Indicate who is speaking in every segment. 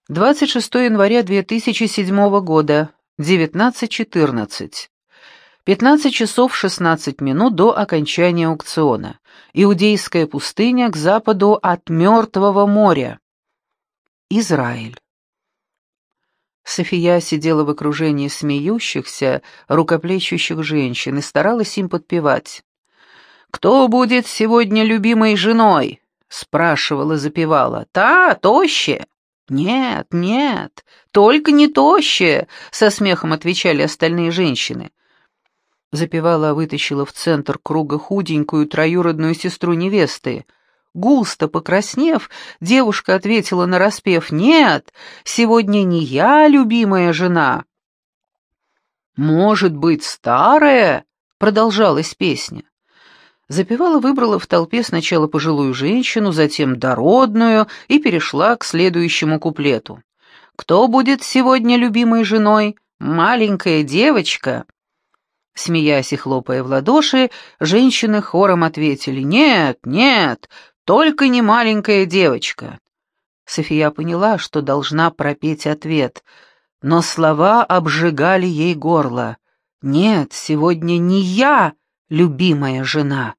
Speaker 1: 26 января 2007 года, 19:14. 15 часов 16 минут до окончания аукциона. Иудейская пустыня к западу от Мертвого моря. Израиль. София сидела в окружении смеющихся, рукоплещущих женщин и старалась им подпевать. «Кто будет сегодня любимой женой?» — спрашивала, запевала. «Та, тощая?» «Нет, нет, только не тощая», — со смехом отвечали остальные женщины. Запевала, вытащила в центр круга худенькую троюродную сестру невесты. Густо покраснев, девушка ответила нараспев: «Нет, сегодня не я любимая жена». «Может быть, старая?» — продолжалась песня. Запевала, выбрала в толпе сначала пожилую женщину, затем дородную и перешла к следующему куплету. «Кто будет сегодня любимой женой? Маленькая девочка». Смеясь и хлопая в ладоши, женщины хором ответили: «Нет, нет, только не маленькая девочка». София поняла, что должна пропеть ответ, но слова обжигали ей горло. «Нет, сегодня не я, любимая жена».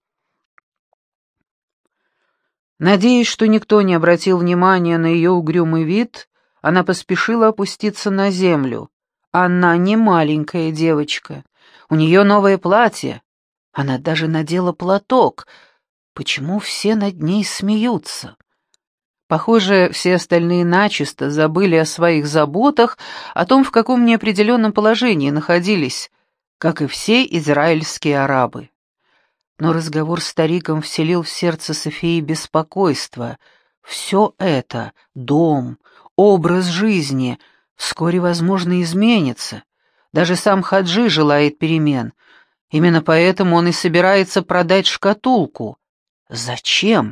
Speaker 1: Надеясь, что никто не обратил внимания на ее угрюмый вид, она поспешила опуститься на землю. Она не маленькая девочка. У нее новое платье. Она даже надела платок. Почему все над ней смеются? Похоже, все остальные начисто забыли о своих заботах, о том, в каком неопределенном положении находились, как и все израильские арабы. Но разговор с стариком вселил в сердце Софии беспокойство. Все это — дом, образ жизни — вскоре, возможно, изменится. Даже сам Хаджи желает перемен. Именно поэтому он и собирается продать шкатулку. Зачем?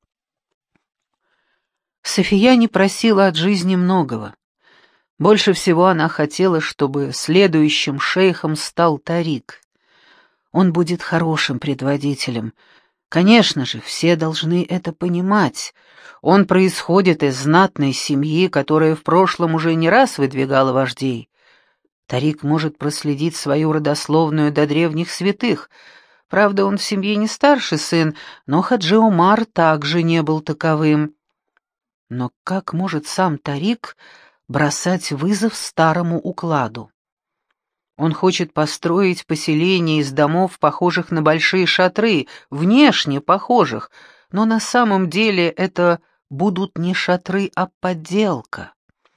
Speaker 1: София не просила от жизни многого. Больше всего она хотела, чтобы следующим шейхом стал Тарик. Он будет хорошим предводителем. Конечно же, все должны это понимать. Он происходит из знатной семьи, которая в прошлом уже не раз выдвигала вождей. Тарик может проследить свою родословную до древних святых. Правда, он в семье не старший сын, но Хаджи Омар также не был таковым. Но как может сам Тарик бросать вызов старому укладу? Он хочет построить поселение из домов, похожих на большие шатры, внешне похожих, но на самом деле это будут не шатры, а подделка.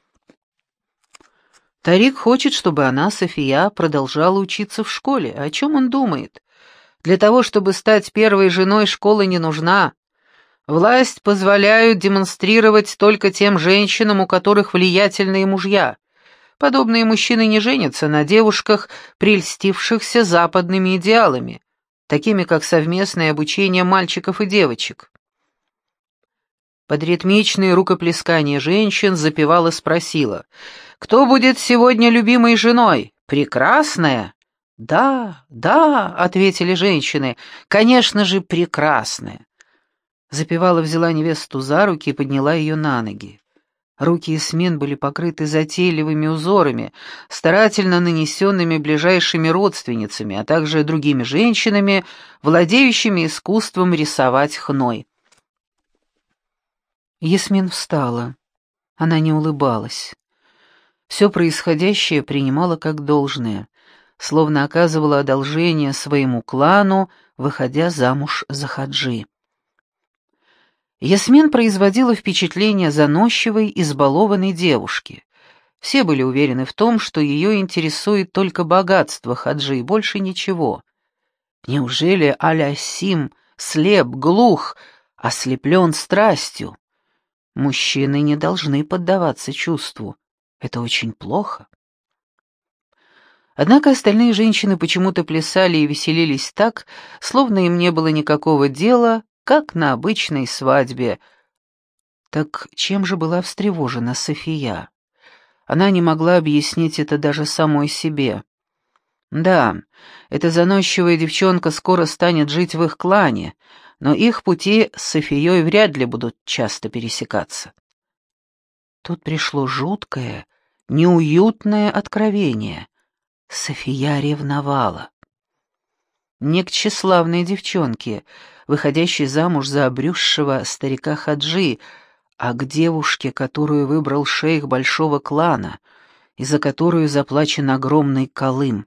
Speaker 1: Тарик хочет, чтобы она, София, продолжала учиться в школе. О чем он думает? Для того, чтобы стать первой женой, школа не нужна. Власть позволяют демонстрировать только тем женщинам, у которых влиятельные мужья. Подобные мужчины не женятся на девушках, прельстившихся западными идеалами, такими как совместное обучение мальчиков и девочек. Под ритмичные рукоплескания женщин запевала, спросила: «Кто будет сегодня любимой женой? Прекрасная?» «Да, да», — ответили женщины, — «конечно же, прекрасная». Запевала, взяла невесту за руки и подняла ее на ноги. Руки Ясмин были покрыты затейливыми узорами, старательно нанесенными ближайшими родственницами, а также другими женщинами, владеющими искусством рисовать хной. Ясмин встала. Она не улыбалась. Все происходящее принимала как должное, словно оказывала одолжение своему клану, выходя замуж за Хаджи. Ясмин производила впечатление заносчивой, избалованной девушки. Все были уверены в том, что ее интересует только богатство Хаджи и больше ничего. Неужели Аля-Сим слеп, глух, ослеплен страстью? Мужчины не должны поддаваться чувству. Это очень плохо. Однако остальные женщины почему-то плясали и веселились так, словно им не было никакого дела, как на обычной свадьбе. Так чем же была встревожена София? Она не могла объяснить это даже самой себе. Да, эта заносчивая девчонка скоро станет жить в их клане, но их пути с Софией вряд ли будут часто пересекаться. Тут пришло жуткое, неуютное откровение. София ревновала. Не к тщеславной девчонке, выходящей замуж за обрюзшего старика Хаджи, а к девушке, которую выбрал шейх большого клана, и за которую заплачен огромный калым.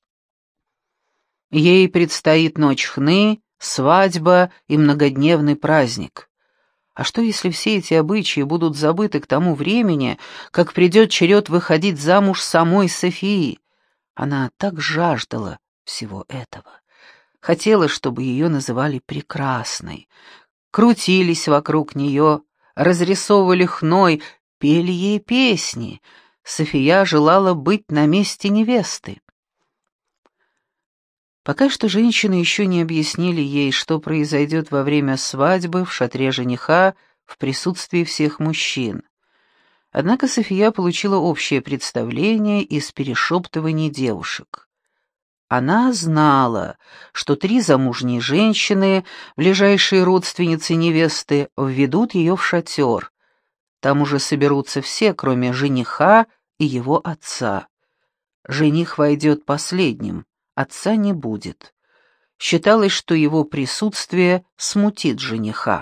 Speaker 1: Ей предстоит ночь хны, свадьба и многодневный праздник. А что, если все эти обычаи будут забыты к тому времени, как придет черед выходить замуж самой Софии? Она так жаждала всего этого. Хотела, чтобы ее называли прекрасной. Крутились вокруг нее, разрисовывали хной, пели ей песни. София желала быть на месте невесты. Пока что женщины еще не объяснили ей, что произойдет во время свадьбы в шатре жениха в присутствии всех мужчин. Однако София получила общее представление из перешептываний девушек. Она знала, что 3 замужние женщины, ближайшие родственницы невесты, введут ее в шатер. Там уже соберутся все, кроме жениха и его отца. Жених войдет последним, отца не будет. Считалось, что его присутствие смутит жениха.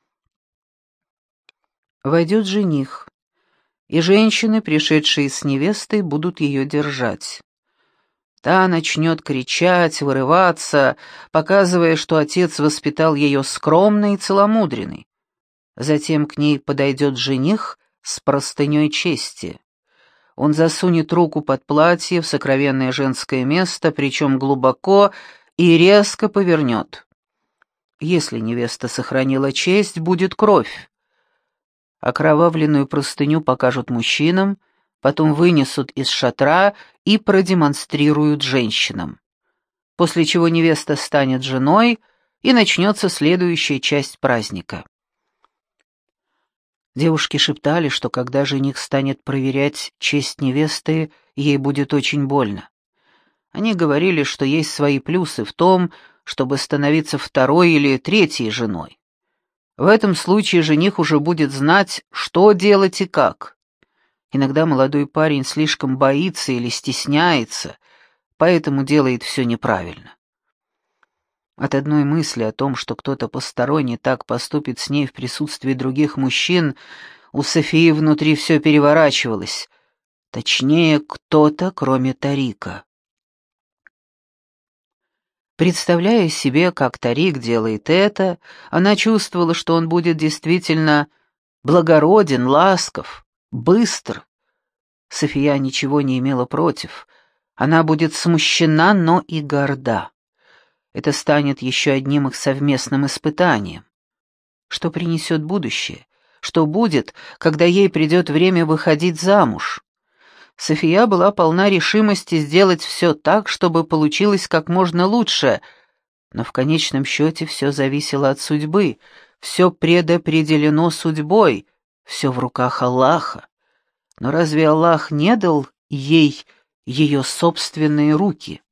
Speaker 1: Войдет жених, и женщины, пришедшие с невестой, будут ее держать. Та начнет кричать, вырываться, показывая, что отец воспитал ее скромной и целомудренной. Затем к ней подойдет жених с простыней чести. Он засунет руку под платье в сокровенное женское место, причем глубоко, и резко повернет. Если невеста сохранила честь, будет кровь. Окровавленную простыню покажут мужчинам, потом вынесут из шатра и продемонстрируют женщинам. После чего невеста станет женой, и начнется следующая часть праздника. Девушки шептали, что когда жених станет проверять честь невесты, ей будет очень больно. Они говорили, что есть свои плюсы в том, чтобы становиться 2-й или 3-й женой. В этом случае жених уже будет знать, что делать и как. Иногда молодой парень слишком боится или стесняется, поэтому делает все неправильно. От одной мысли о том, что кто-то посторонний так поступит с ней в присутствии других мужчин, у Софии внутри все переворачивалось. Точнее, кто-то, кроме Тарика. Представляя себе, как Тарик делает это, она чувствовала, что он будет действительно благороден, ласков, быстр. София ничего не имела против. Она будет смущена, но и горда. Это станет еще одним их совместным испытанием. Что принесет будущее? Что будет, когда ей придет время выходить замуж? София была полна решимости сделать все так, чтобы получилось как можно лучше, но в конечном счете все зависело от судьбы, все предопределено судьбой, все в руках Аллаха. Но разве Аллах не дал ей ее собственные руки?